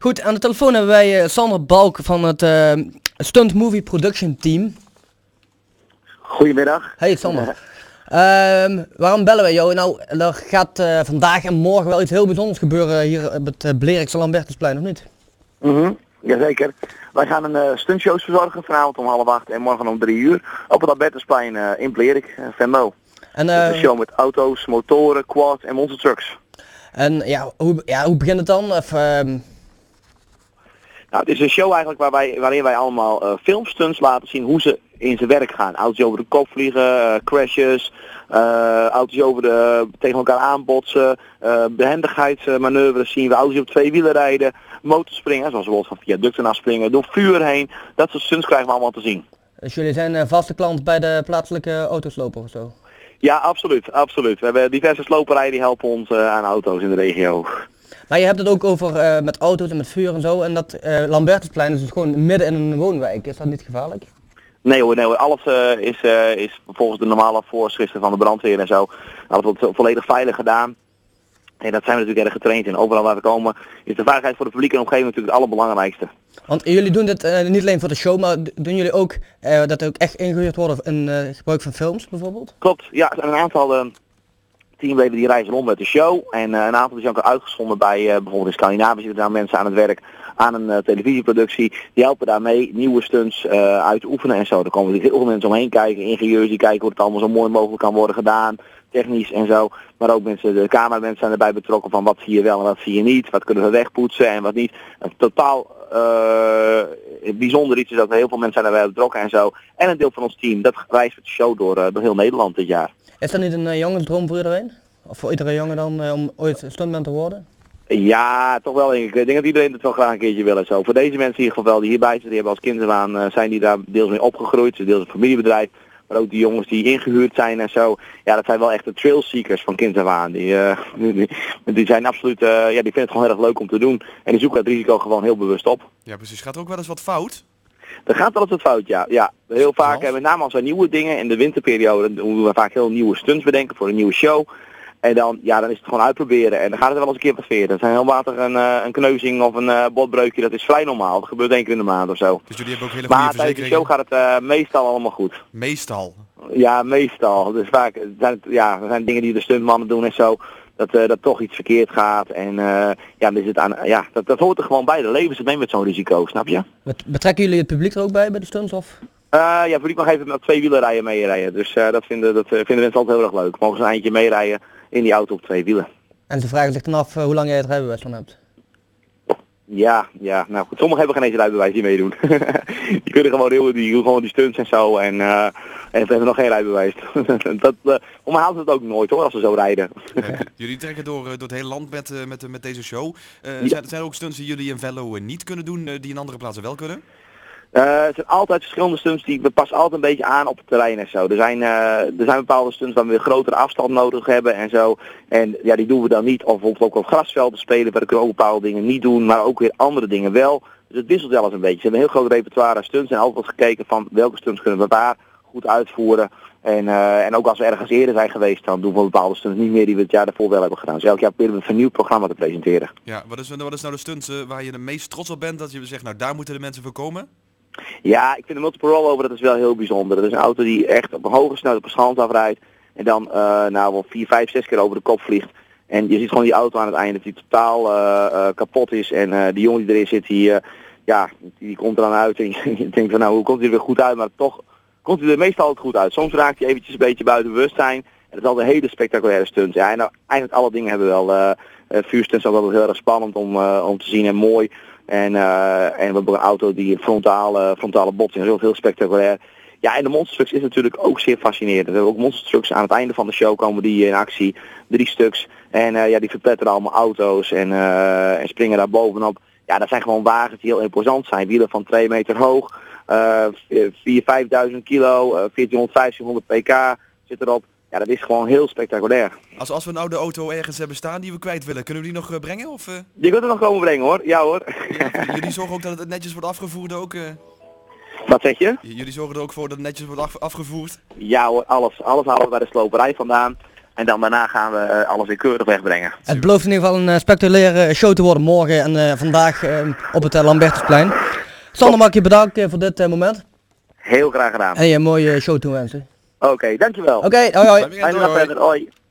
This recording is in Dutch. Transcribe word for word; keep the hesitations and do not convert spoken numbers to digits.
Goed, aan de telefoon hebben wij uh, Sander Balk van het uh, Stunt Movie Production Team. Goedemiddag. Hey Sander. Uh, waarom bellen wij jou? Nou, er gaat uh, vandaag en morgen wel iets heel bijzonders gebeuren hier op het uh, Blerikse Lambertusplein, of niet? Mm-hmm. Jazeker. Wij gaan een uh, stuntshows verzorgen vanavond om half acht en morgen om drie uur op het Lambertusplein uh, in Blerik, uh, Venlo. En, uh, een show met auto's, motoren, quads en monster trucks. En ja, hoe, ja, hoe begint het dan? Of, uh... Nou, het is een show eigenlijk waarbij, waarin wij allemaal uh, filmstunts laten zien hoe ze in zijn werk gaan. Auto's over de kop vliegen, uh, crashes, uh, auto's over de, tegen elkaar aanbotsen, uh, behendigheidsmanoeuvres zien we, auto's op twee wielen rijden, motorspringen, zoals bijvoorbeeld van viaducten afspringen, door vuur heen. Dat soort stunts krijgen we allemaal te zien. Dus jullie zijn een vaste klant bij de plaatselijke autosloper of zo? Ja, absoluut, absoluut. We hebben diverse sloperijen die helpen ons uh, aan auto's in de regio. Maar je hebt het ook over uh, met auto's en met vuur en zo. En dat uh, Lambertusplein is dus gewoon midden in een woonwijk. Is dat niet gevaarlijk? Nee hoor, nee hoor. Alles uh, is, uh, is volgens de normale voorschriften van de brandweer en zo. Alles wordt volledig veilig gedaan. En dat zijn we natuurlijk erg getraind in. Overal waar we komen is de veiligheid voor de publiek en omgeving natuurlijk het allerbelangrijkste. Want jullie doen dit uh, niet alleen voor de show, maar doen jullie ook uh, dat er ook echt ingehuurd worden in uh, gebruik van films bijvoorbeeld? Klopt, ja. Er zijn een aantal uh, teamleden die reizen rond met de show. En uh, een aantal zijn ook uitgezonden bij uh, bijvoorbeeld in Scandinavië zitten daar mensen aan het werk aan een uh, televisieproductie. Die helpen daarmee nieuwe stunts uh, uit te oefenen en zo. Daar komen natuurlijk heel veel mensen omheen kijken, ingenieurs die kijken hoe het allemaal zo mooi mogelijk kan worden gedaan. Technisch en zo, maar ook mensen, de cameramensen zijn erbij betrokken van wat zie je wel en wat zie je niet, wat kunnen we wegpoetsen en wat niet. Een totaal uh, bijzonder iets is dat er heel veel mensen zijn erbij betrokken en zo. En een deel van ons team, dat reist met de show door, uh, door heel Nederland dit jaar. Is dat niet een uh, jongensdroom voor iedereen? Of voor iedere jongen dan uh, om ooit stuntman te worden? Ja, toch wel denk ik. Ik denk dat iedereen het wel graag een keertje wil en zo. Voor deze mensen in ieder geval die hierbij zitten, die hebben als kinderen aan, uh, zijn die daar deels mee opgegroeid, deels een familiebedrijf. Maar ook die jongens die ingehuurd zijn en zo. Ja, dat zijn wel echt de trailseekers van kind af aan. Die, uh, die, die zijn absoluut, uh, ja, die vinden het gewoon erg leuk om te doen. En die zoeken het risico gewoon heel bewust op. Ja, precies. Gaat er ook wel eens wat fout? Er gaat wel eens wat fout, ja. ja. Heel vaak, uh, met name als er nieuwe dingen in de winterperiode, doen we vaak heel nieuwe stunts bedenken voor een nieuwe show. En dan, ja, dan is het gewoon uitproberen. En dan gaat het wel eens een keer passeren. Dat zijn heel water een, uh, een kneuzing of een uh, botbreukje. Dat is vrij normaal. Dat gebeurt één keer in de maand of zo. Dus jullie hebben ook hele goede maar tijdens de show gaat het uh, meestal allemaal goed. Meestal? Ja, meestal. Dus vaak zijn het, ja, er zijn dingen die de stuntmannen doen en zo. Dat, uh, dat toch iets verkeerd gaat. En uh, ja, dan is het aan, ja dat, dat hoort er gewoon bij. De leven zit mee met zo'n risico, snap je? Betrekken jullie het publiek er ook bij, bij de stunts? Of? Uh, ja, het publiek mag even met twee wielen rijden meerijden. Dus uh, dat, vinden, dat uh, vinden mensen altijd heel erg leuk. Mogen ze een eindje meerijden in die auto op twee wielen. En ze vragen zich dan af uh, hoe lang jij het rijbewijs van hebt? Ja, ja, nou goed. Sommigen hebben geen eens rijbewijs die meedoen. die kunnen gewoon heel, die doen gewoon die stunts en zo. En, uh, en ze hebben nog geen rijbewijs. dat, uh, maar haalt het ook nooit hoor, als ze zo rijden. uh, jullie trekken door, uh, door het hele land met, uh, met, uh, met deze show. Uh, ja. zijn, zijn er ook stunts die jullie in Venlo uh, niet kunnen doen, uh, die in andere plaatsen wel kunnen? Uh, er zijn altijd verschillende stunts die we passen altijd een beetje aan op het terrein en zo. Er zijn, uh, er zijn bepaalde stunts waar we grotere afstand nodig hebben en zo. En ja, die doen we dan niet. Of bijvoorbeeld ook op grasvelden spelen, waar we ook bepaalde dingen niet doen, maar ook weer andere dingen wel. Dus het wisselt wel eens een beetje. Ze hebben een heel groot repertoire aan stunts en altijd gekeken van welke stunts kunnen we waar goed uitvoeren. En, uh, en ook als we ergens eerder zijn geweest, dan doen we bepaalde stunts niet meer die we het jaar daarvoor wel hebben gedaan. Dus elk jaar proberen we een vernieuwd programma te presenteren. Ja, wat is, wat is nou de stunts uh, waar je de meest trots op bent, dat je zegt, nou daar moeten de mensen voor komen? Ja, ik vind de multiple rollover, dat is wel heel bijzonder. Dat is een auto die echt op een hoge snelheid op een schans afrijdt. En dan uh, nou wel vier, vijf, zes keer over de kop vliegt. En je ziet gewoon die auto aan het einde dat die totaal uh, uh, kapot is. En uh, die jongen die erin zit, die, uh, ja, die, die komt er dan uit. En je denkt van nou, hoe komt hij er weer goed uit? Maar toch komt hij er meestal altijd goed uit. Soms raakt hij eventjes een beetje buiten bewustzijn. En dat is altijd een hele spectaculaire stunt. Ja, en nou, eigenlijk alle dingen hebben wel. Uh, uh, vuurstunts is ook altijd heel erg spannend om, uh, om te zien en mooi. En, uh, en we hebben een auto die frontale, frontale botsing is ook heel spectaculair. Ja, en de monstertrucks is natuurlijk ook zeer fascinerend. We hebben ook monstertrucks aan het einde van de show komen die in actie. Drie stuks. En uh, ja, die verpletteren allemaal auto's en, uh, en springen daar bovenop. Ja, dat zijn gewoon wagens die heel imposant zijn. Wielen van twee meter hoog. Uh, vier, vijfduizend kilo. Uh, veertienhonderd, vijftienhonderd pk zit erop. Ja, dat is gewoon heel spectaculair. Als, als we nou de auto ergens hebben staan die we kwijt willen, kunnen we die nog uh, brengen? Of, uh... Je kunt het nog komen brengen hoor, ja hoor. Ja, jullie zorgen ook dat het netjes wordt afgevoerd ook? Uh... Wat zeg je? Jullie zorgen er ook voor dat het netjes wordt af, afgevoerd? Ja hoor, alles. Alles halen we bij de sloperij vandaan. En dan daarna gaan we uh, alles weer keurig wegbrengen. Het belooft in ieder geval een uh, spectaculaire show te worden morgen en uh, vandaag uh, op het uh, Lambertusplein. Sander, mag ik je bedanken uh, voor dit uh, moment. Heel graag gedaan. En je een mooie show toewensen. Oké, okay, dankjewel. Oké, okay, hoi hoi. Fijne dag verder, hoi.